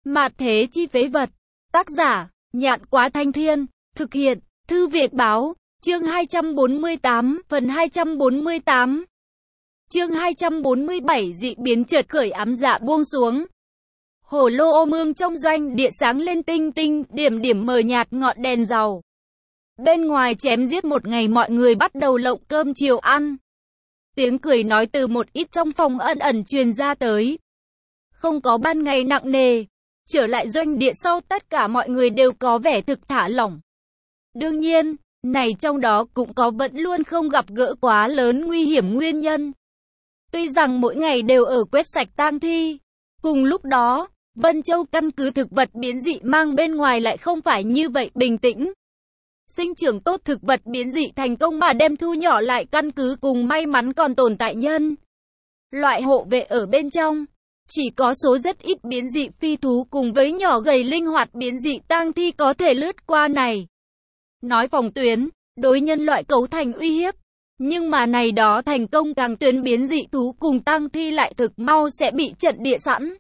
Mạt thế chi phế vật. Tác giả, Nhạn Quá Thanh Thiên. Thực hiện, Thư Việt Báo. Chương 248, phần 248. Chương 247, dị biến chợt khởi, ám dạ buông xuống. Hồ lô ô mương trong doanh địa sáng lên tinh tinh, điểm điểm mờ nhạt ngọn đèn dầu. Bên ngoài chém giết một ngày, mọi người bắt đầu lộng cơm chiều ăn. Tiếng cười nói từ một ít trong phòng ẩn ẩn truyền ra tới. Không có ban ngày nặng nề. Trở lại doanh địa sau, tất cả mọi người đều có vẻ thực thả lỏng. Đương nhiên, này trong đó cũng có vẫn luôn không gặp gỡ quá lớn nguy hiểm nguyên nhân. Tuy rằng mỗi ngày đều ở quét sạch tang thi, cùng lúc đó, Vân Châu căn cứ thực vật biến dị mang bên ngoài lại không phải như vậy bình tĩnh. Sinh trưởng tốt thực vật biến dị thành công mà đem thu nhỏ lại căn cứ cùng may mắn còn tồn tại nhân loại hộ vệ ở bên trong. Chỉ có số rất ít biến dị phi thú cùng với nhỏ gầy linh hoạt biến dị tang thi có thể lướt qua này. Nói phòng tuyến, đối nhân loại cấu thành uy hiếp. Nhưng mà này đó thành công càng tuyến biến dị thú cùng tang thi lại thực mau sẽ bị trận địa sẵn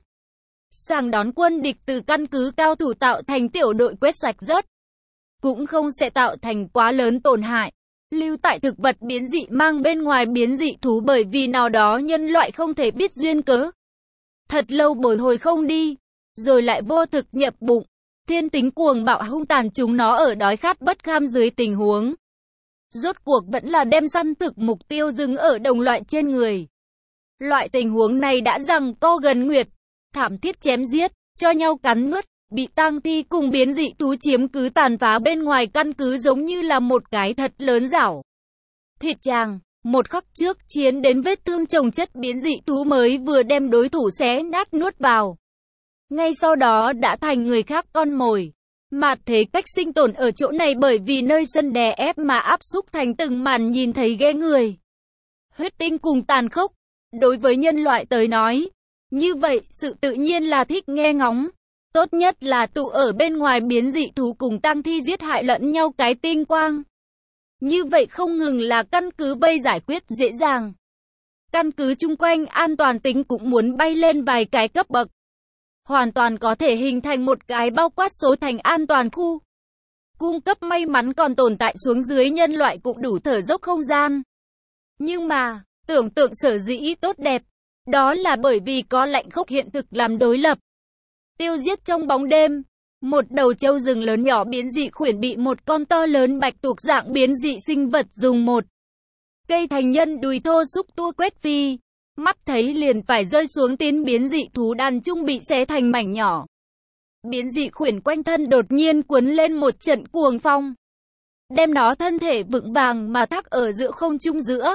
sàng đón quân địch từ căn cứ cao thủ tạo thành tiểu đội quét sạch rớt. Cũng không sẽ tạo thành quá lớn tổn hại. Lưu tại thực vật biến dị mang bên ngoài biến dị thú bởi vì nào đó nhân loại không thể biết duyên cớ. Thật lâu bồi hồi không đi, rồi lại vô thực nhập bụng. Thiên tính cuồng bạo hung tàn, chúng nó ở đói khát bất kham dưới tình huống. Rốt cuộc vẫn là đem săn thực mục tiêu dừng ở đồng loại trên người. Loại tình huống này đã rằng co gần nguyệt, thảm thiết chém giết, cho nhau cắn nuốt, bị tang thi cùng biến dị thú chiếm cứ tàn phá bên ngoài căn cứ giống như là một cái thật lớn rảo thịt tràng. Một khắc trước chiến đến vết thương chồng chất, biến dị thú mới vừa đem đối thủ xé nát nuốt vào. Ngay sau đó đã thành người khác con mồi. Mạt thế cách sinh tồn ở chỗ này bởi vì nơi sân đè ép mà áp xúc thành từng màn nhìn thấy ghê người. Huyết tinh cùng tàn khốc. Đối với nhân loại tới nói, như vậy sự tự nhiên là thích nghe ngóng. Tốt nhất là tụ ở bên ngoài biến dị thú cùng tang thi giết hại lẫn nhau cái tinh quang. Như vậy không ngừng là căn cứ bây giải quyết dễ dàng. Căn cứ chung quanh an toàn tính cũng muốn bay lên vài cái cấp bậc. Hoàn toàn có thể hình thành một cái bao quát số thành an toàn khu. Cung cấp may mắn còn tồn tại xuống dưới nhân loại cũng đủ thở dốc không gian. Nhưng mà, tưởng tượng sở dĩ tốt đẹp, đó là bởi vì có lạnh khốc hiện thực làm đối lập. Tiêu giết trong bóng đêm. Một đầu trâu rừng lớn nhỏ biến dị khuyển bị một con to lớn bạch tuộc dạng biến dị sinh vật dùng một cây thành nhân đùi thô xúc tua quét phi. Mắt thấy liền phải rơi xuống, tiến biến dị thú đàn chung bị xé thành mảnh nhỏ. Biến dị khuyển quanh thân đột nhiên cuốn lên một trận cuồng phong. Đem nó thân thể vững vàng mà thác ở giữa không trung giữa.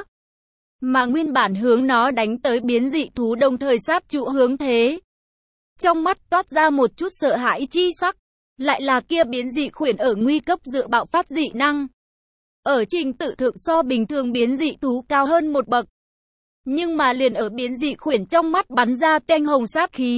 Mà nguyên bản hướng nó đánh tới biến dị thú đồng thời sát trụ hướng thế. Trong mắt toát ra một chút sợ hãi chi sắc. Lại là kia biến dị khuyển ở nguy cấp dự bạo phát dị năng. Ở trình tự thượng so bình thường biến dị thú cao hơn một bậc. Nhưng mà liền ở biến dị khuyển trong mắt bắn ra tanh hồng sát khí.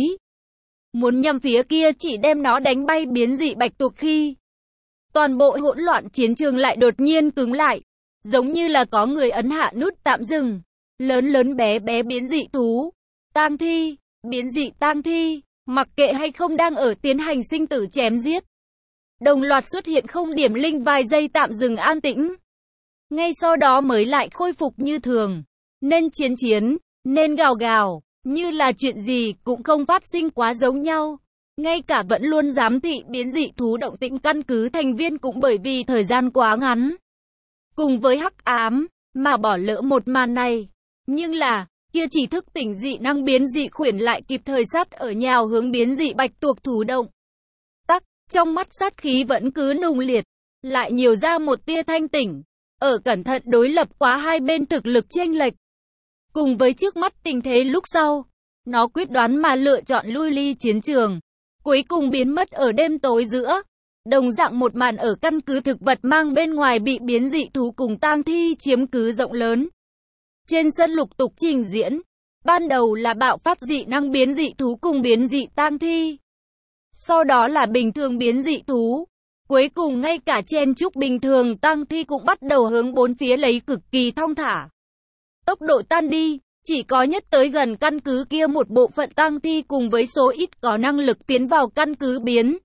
Muốn nhằm phía kia chỉ đem nó đánh bay biến dị bạch tuộc khi. Toàn bộ hỗn loạn chiến trường lại đột nhiên cứng lại. Giống như là có người ấn hạ nút tạm dừng. Lớn lớn bé bé biến dị thú, tang thi, biến dị tang thi. Mặc kệ hay không đang ở tiến hành sinh tử chém giết. Đồng loạt xuất hiện không điểm linh, vài giây tạm dừng an tĩnh. Ngay sau đó mới lại khôi phục như thường. Nên chiến chiến, nên gào gào, như là chuyện gì cũng không phát sinh quá giống nhau. Ngay cả vẫn luôn giám thị biến dị thú động tĩnh căn cứ thành viên cũng bởi vì thời gian quá ngắn. Cùng với hắc ám, mà bỏ lỡ một màn này. Nhưng là, kia chỉ thức tỉnh dị năng biến dị khuyển lại kịp thời sát ở nhào hướng biến dị bạch tuộc thủ động. Tắc, trong mắt sát khí vẫn cứ nung liệt, lại nhiều ra một tia thanh tỉnh, ở cẩn thận đối lập quá hai bên thực lực chênh lệch. Cùng với trước mắt tình thế lúc sau, nó quyết đoán mà lựa chọn lui ly chiến trường, cuối cùng biến mất ở đêm tối giữa. Đồng dạng một màn ở căn cứ thực vật mang bên ngoài bị biến dị thú cùng tang thi chiếm cứ rộng lớn. Trên sân lục tục trình diễn, ban đầu là bạo phát dị năng biến dị thú cùng biến dị tang thi. Sau đó là bình thường biến dị thú. Cuối cùng ngay cả chen chúc bình thường tang thi cũng bắt đầu hướng bốn phía lấy cực kỳ thong thả. Tốc độ tan đi, Chỉ có nhất tới gần căn cứ kia một bộ phận tang thi cùng với số ít có năng lực tiến vào căn cứ biến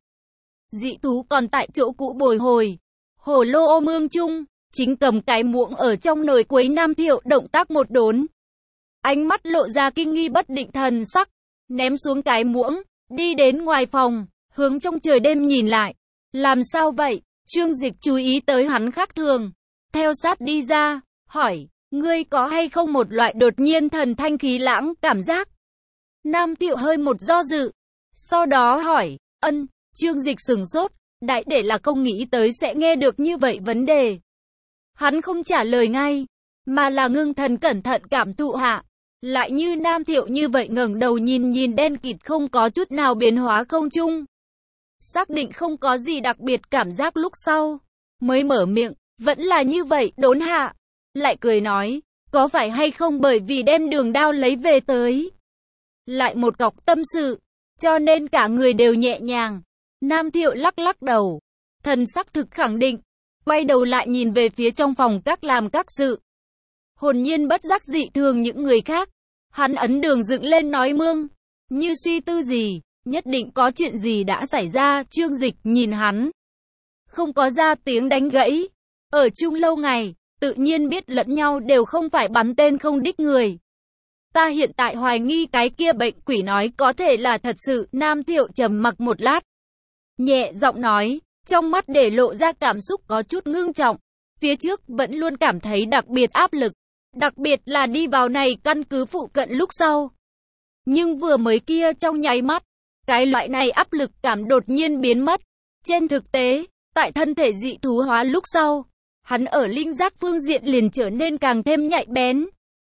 dị thú còn tại chỗ cũ bồi hồi. Hồ lô ô mương chung, chính cầm cái muỗng ở trong nồi quấy Nam Thiệu động tác một đốn. Ánh mắt lộ ra kinh nghi bất định thần sắc, ném xuống cái muỗng, đi đến ngoài phòng, hướng trong trời đêm nhìn lại. Làm sao vậy? Trương Dịch chú ý tới hắn khác thường, theo sát đi ra, hỏi, ngươi có hay không một loại đột nhiên thần thanh khí lãng cảm giác? Nam Thiệu hơi một do dự, sau đó hỏi, Trương Dịch sửng sốt, đại để là không nghĩ tới sẽ nghe được như vậy vấn đề. Hắn không trả lời ngay, mà là ngưng thần cẩn thận cảm thụ hạ. Lại như Nam Thiệu như vậy ngẩng đầu nhìn đen kịt không có chút nào biến hóa không trung. Xác định không có gì đặc biệt cảm giác lúc sau, mới mở miệng, vẫn là như vậy, đốn hạ. Lại cười nói, có phải hay không bởi vì đem đường đao lấy về tới. Lại một cọc tâm sự, cho nên cả người đều nhẹ nhàng. Nam Thiệu lắc lắc đầu, thần sắc thực khẳng định, quay đầu lại nhìn về phía trong phòng các làm các sự. Hồn nhiên bất giác dị thường những người khác. Hắn ấn đường dựng lên nói mương, như suy tư gì, nhất định có chuyện gì đã xảy ra. Trương Dịch nhìn hắn, không có ra tiếng đánh gãy. Ở chung lâu ngày, tự nhiên biết lẫn nhau đều không phải bắn tên không đích người. Ta hiện tại hoài nghi cái kia bệnh quỷ nói có thể là thật sự. Nam Thiệu trầm mặc một lát, nhẹ giọng nói, trong mắt để lộ ra cảm xúc có chút ngưng trọng. Phía trước vẫn luôn cảm thấy đặc biệt áp lực, đặc biệt là đi vào này căn cứ phụ cận lúc sau. Nhưng vừa mới kia trong nháy mắt, cái loại này áp lực cảm đột nhiên biến mất. Trên thực tế, tại thân thể dị thú hóa lúc sau, hắn ở linh giác phương diện liền trở nên càng thêm nhạy bén.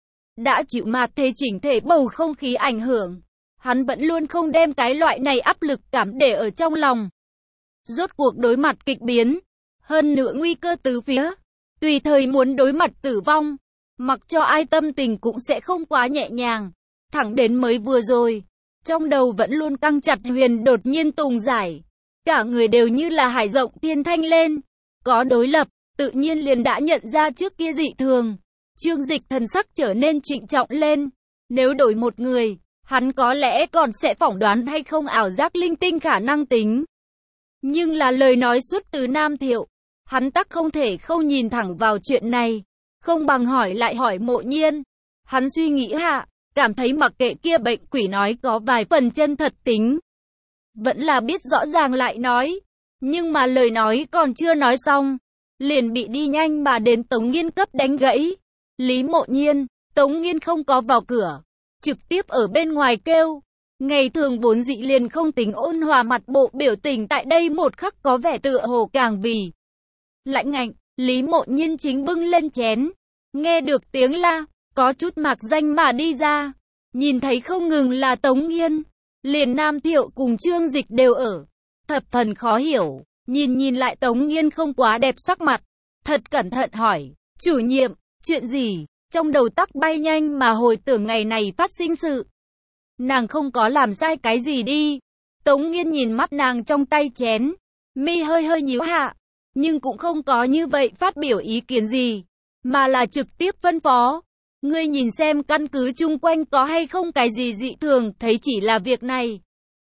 Đã chịu mạt thế chỉnh thể bầu không khí ảnh hưởng, hắn vẫn luôn không đem cái loại này áp lực cảm để ở trong lòng. Rốt cuộc đối mặt kịch biến, hơn nữa nguy cơ tứ phía, tùy thời muốn đối mặt tử vong, mặc cho ai tâm tình cũng sẽ không quá nhẹ nhàng. Thẳng đến mới vừa rồi, trong đầu vẫn luôn căng chặt Huyền đột nhiên tùng giải, cả người đều như là hải rộng thiên thanh lên, có đối lập, tự nhiên liền đã nhận ra trước kia dị thường. Trương Dịch thần sắc trở nên trịnh trọng lên, nếu đổi một người, hắn có lẽ còn sẽ phỏng đoán hay không ảo giác linh tinh khả năng tính. Nhưng là lời nói xuất từ Nam Thiệu, hắn tắc không thể không nhìn thẳng vào chuyện này, không bằng hỏi lại hỏi Mộ Nhiên. Hắn suy nghĩ hạ, cảm thấy mặc kệ kia bệnh quỷ nói có vài phần chân thật tính, vẫn là biết rõ ràng lại nói, nhưng mà lời nói còn chưa nói xong, liền bị đi nhanh mà đến Tống Nghiên cấp đánh gãy. Lý Mộ Nhiên, Tống Nghiên không có vào cửa, trực tiếp ở bên ngoài kêu. Ngày thường vốn dị liền không tính ôn hòa mặt bộ biểu tình tại đây một khắc có vẻ tựa hồ càng vì lãnh ngạnh. Lý Mộ Nhiên chính bưng lên chén, nghe được tiếng la, có chút mạc danh mà đi ra, nhìn thấy không ngừng là Tống Nghiên, liền Nam Thiệu cùng Trương Dịch đều ở, thập phần khó hiểu, nhìn lại Tống Nghiên không quá đẹp sắc mặt, thật cẩn thận hỏi, chủ nhiệm, chuyện gì? Trong đầu tắc bay nhanh mà hồi tưởng ngày này phát sinh sự. Nàng không có làm sai cái gì đi. Tống Nghiên nhìn mắt nàng trong tay chén, mi hơi nhíu hạ, nhưng cũng không có như vậy phát biểu ý kiến gì, mà là trực tiếp phân phó. Ngươi nhìn xem căn cứ chung quanh có hay không cái gì dị thường, thấy chỉ là việc này.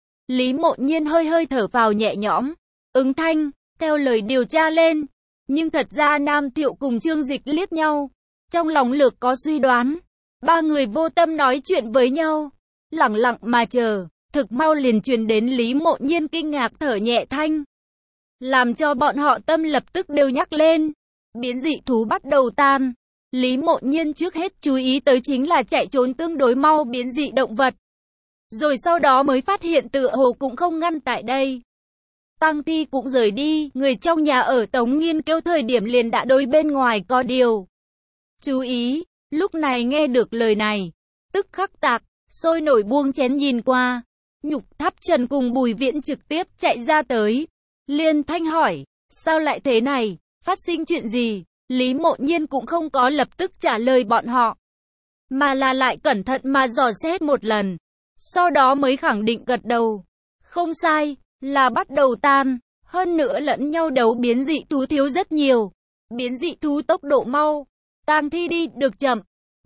Lý Mộ Nhiên hơi thở vào nhẹ nhõm, ứng thanh, theo lời điều tra lên. Nhưng thật ra Nam Thiệu cùng Trương Dịch liếc nhau, trong lòng lược có suy đoán. Ba người vô tâm nói chuyện với nhau, lặng lặng mà chờ, thực mau liền truyền đến Lý Mộ Nhiên kinh ngạc thở nhẹ thanh, làm cho bọn họ tâm lập tức đều nhắc lên. Biến dị thú bắt đầu tan. Lý Mộ Nhiên trước hết chú ý tới chính là chạy trốn tương đối mau biến dị động vật. Rồi sau đó mới phát hiện tựa hồ cũng không ngăn tại đây. Tang thi cũng rời đi, người trong nhà ở Tống Nghiên kêu thời điểm liền đã đối bên ngoài có điều chú ý. Lúc này nghe được lời này, tức khắc tạc, sôi nổi buông chén nhìn qua. Nhục Tháp Trần cùng Bùi Viễn trực tiếp chạy ra tới, liên thanh hỏi, sao lại thế này, phát sinh chuyện gì? Lý Mộ Nhiên cũng không có lập tức trả lời bọn họ, mà là lại cẩn thận mà dò xét một lần, sau đó mới khẳng định gật đầu. Không sai, là bắt đầu tan, hơn nữa lẫn nhau đấu biến dị thú thiếu rất nhiều. Biến dị thú tốc độ mau, tang thi đi được chậm,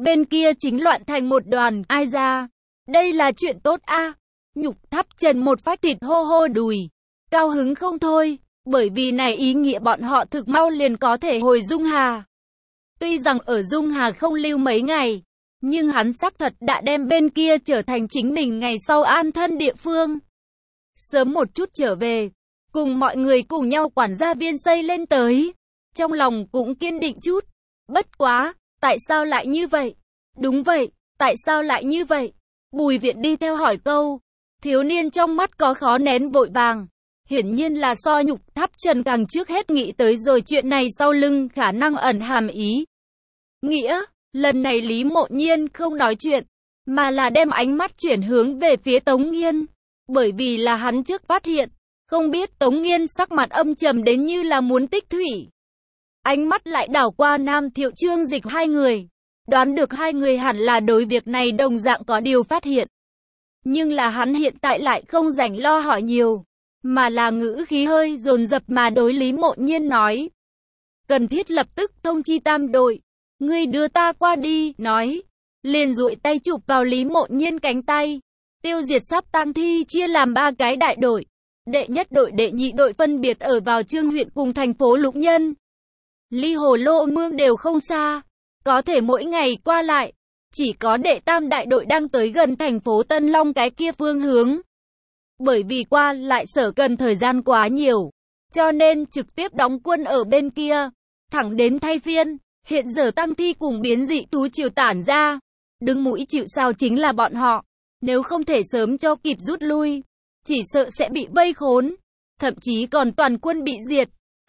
bên kia chính loạn thành một đoàn, ai ra. Đây là chuyện tốt a. Nhục Tháp Trần một phát thịt hô hô đùi. Cao hứng không thôi, bởi vì này ý nghĩa bọn họ thực mau liền có thể hồi Dung Hà. Tuy rằng ở Dung Hà không lưu mấy ngày, nhưng hắn xác thật đã đem bên kia trở thành chính mình ngày sau an thân địa phương. Sớm một chút trở về, cùng mọi người cùng nhau quản gia viên xây lên tới. Trong lòng cũng kiên định chút. Bất quá, tại sao lại như vậy? Đúng vậy, tại sao lại như vậy? Bùi Viện đi theo hỏi câu. Thiếu niên trong mắt có khó nén vội vàng. Hiển nhiên là so Nhục Tháp Trần càng trước hết nghĩ tới rồi chuyện này sau lưng khả năng ẩn hàm ý. Nghĩa, lần này Lý Mộ Nhiên không nói chuyện, mà là đem ánh mắt chuyển hướng về phía Tống Nghiên. Bởi vì là hắn trước phát hiện, không biết Tống Nghiên sắc mặt âm trầm đến như là muốn tích thủy. Ánh mắt lại đảo qua Nam Thiệu Trương Dịch hai người. Đoán được hai người hẳn là đối việc này đồng dạng có điều phát hiện. Nhưng là hắn hiện tại lại không rảnh lo hỏi nhiều, mà là ngữ khí hơi dồn dập mà đối Lý Mộ Nhiên nói. Cần thiết lập tức thông chi tam đội. Ngươi đưa ta qua đi, nói. Liền duỗi tay chụp vào Lý Mộ Nhiên cánh tay. Tiêu diệt sắp tang thi chia làm 3 cái đại đội. Đệ nhất đội, đệ nhị đội phân biệt ở vào Trương huyện cùng thành phố Lục Nhân. Ly Hồ Lô Mương đều không xa, có thể mỗi ngày qua lại. Chỉ có đệ tam đại đội đang tới gần thành phố Tân Long cái kia phương hướng. Bởi vì qua lại sở cần thời gian quá nhiều, cho nên trực tiếp đóng quân ở bên kia, thẳng đến thay phiên. Hiện giờ tang thi cùng biến dị thú triều tản ra, đứng mũi chịu sào chính là bọn họ. Nếu không thể sớm cho kịp rút lui, chỉ sợ sẽ bị vây khốn, thậm chí còn toàn quân bị diệt.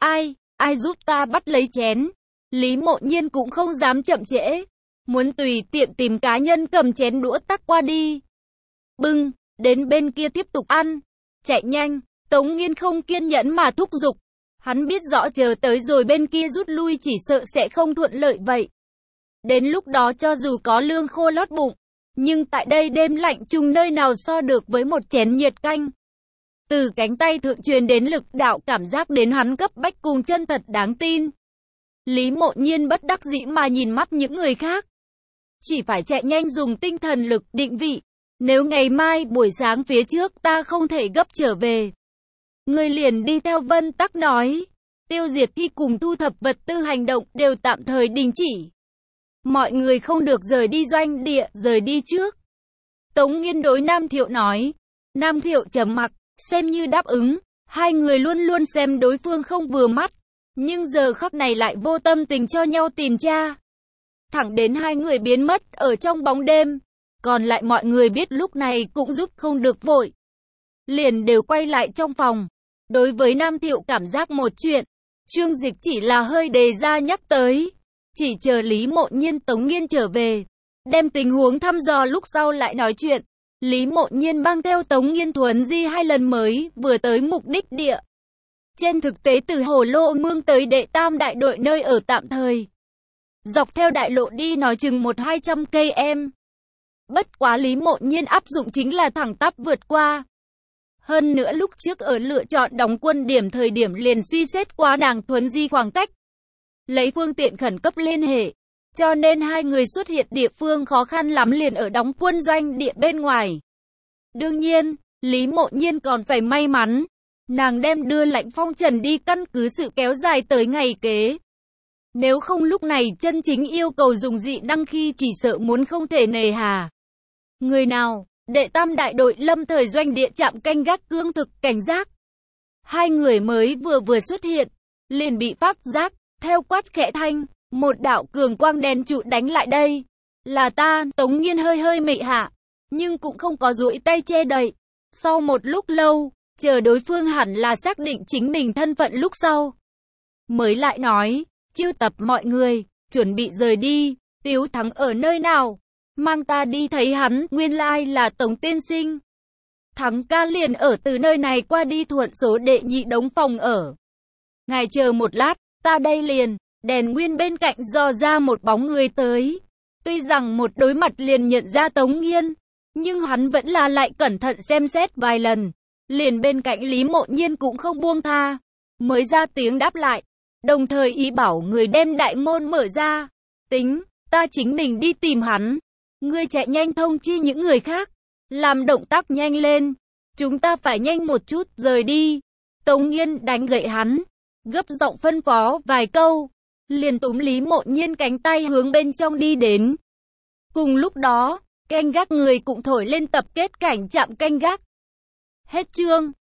Ai giúp ta bắt lấy chén? Lý Mộ Nhiên cũng không dám chậm trễ, muốn tùy tiện tìm cá nhân cầm chén đũa tắc qua đi. Bưng, đến bên kia tiếp tục ăn. Chạy nhanh, Tống Nghiên không kiên nhẫn mà thúc giục. Hắn biết rõ chờ tới rồi bên kia rút lui chỉ sợ sẽ không thuận lợi vậy. Đến lúc đó cho dù có lương khô lót bụng, nhưng tại đây đêm lạnh chung nơi nào so được với một chén nhiệt canh. Từ cánh tay thượng truyền đến lực đạo cảm giác đến hắn cấp bách cùng chân thật đáng tin. Lý Mộ Nhiên bất đắc dĩ mà nhìn mắt những người khác. Chỉ phải chạy nhanh dùng tinh thần lực định vị. Nếu ngày mai buổi sáng phía trước ta không thể gấp trở về, người liền đi theo Vân Tắc nói. Tiêu diệt thi cùng thu thập vật tư hành động đều tạm thời đình chỉ. Mọi người không được rời đi doanh địa, rời đi trước. Tống Nghiên đối Nam Thiệu nói. Nam Thiệu trầm mặc, xem như đáp ứng. Hai người luôn luôn xem đối phương không vừa mắt, nhưng giờ khắc này lại vô tâm tình cho nhau tìm tra. Thẳng đến hai người biến mất ở trong bóng đêm. Còn lại mọi người biết lúc này cũng giúp không được vội, liền đều quay lại trong phòng. Đối với Nam Thiệu cảm giác một chuyện, Trương Dịch chỉ là hơi đề ra nhắc tới. Chỉ chờ Lý Mộ Nhiên Tống Nghiên trở về, đem tình huống thăm dò lúc sau lại nói chuyện. Lý Mộ Nhiên mang theo Tống Nghiên thuần di 2 lần mới vừa tới mục đích địa. Trên thực tế từ Hồ Lô Mương tới đệ tam đại đội nơi ở tạm thời, dọc theo đại lộ đi nói chừng 100-200 km. Bất quá Lý Mộ Nhiên áp dụng chính là thẳng tắp vượt qua. Hơn nữa lúc trước ở lựa chọn đóng quân điểm thời điểm liền suy xét qua nàng thuần di khoảng cách, lấy phương tiện khẩn cấp liên hệ, cho nên hai người xuất hiện địa phương khó khăn lắm liền ở đóng quân doanh địa bên ngoài. Đương nhiên, Lý Mộ Nhiên còn phải may mắn, nàng đem đưa Lãnh Phong Trần đi căn cứ sự kéo dài tới ngày kế. Nếu không lúc này chân chính yêu cầu dùng dị năng khi chỉ sợ muốn không thể nề hà. Người nào? Đệ tam đại đội lâm thời doanh địa trạm canh gác cương thực cảnh giác. Hai người mới vừa xuất hiện, liền bị phát giác, theo quát khẽ thanh, một đạo cường quang đen trụ đánh lại đây. Là ta, Tống Nghiên hơi mị hạ, nhưng cũng không có duỗi tay che đậy. Sau một lúc lâu, chờ đối phương hẳn là xác định chính mình thân phận lúc sau, mới lại nói, chiêu tập mọi người, chuẩn bị rời đi. Tiếu Thắng ở nơi nào? Mang ta đi thấy hắn. Nguyên lai là Tống tiên sinh. Thắng ca liền ở từ nơi này qua đi thuận số đệ nhị đống phòng ở. Ngài chờ một lát, ta đây liền. Đèn nguyên bên cạnh dò ra một bóng người tới. Tuy rằng một đối mặt liền nhận ra Tống Nghiên, nhưng hắn vẫn là lại cẩn thận xem xét vài lần. Liền bên cạnh Lý Mộ Nhiên cũng không buông tha, mới ra tiếng đáp lại, đồng thời ý bảo người đem đại môn mở ra. Tính, ta chính mình đi tìm hắn. Ngươi chạy nhanh thông chi những người khác. Làm động tác nhanh lên. Chúng ta phải nhanh một chút, rời đi. Tống Nghiên đánh gậy hắn. Gấp giọng phân phó vài câu. Liền túm Lý Mộ Nhiên cánh tay hướng bên trong đi đến. Cùng lúc đó, canh gác người cũng thổi lên tập kết cảnh trạm canh gác. Hết chương.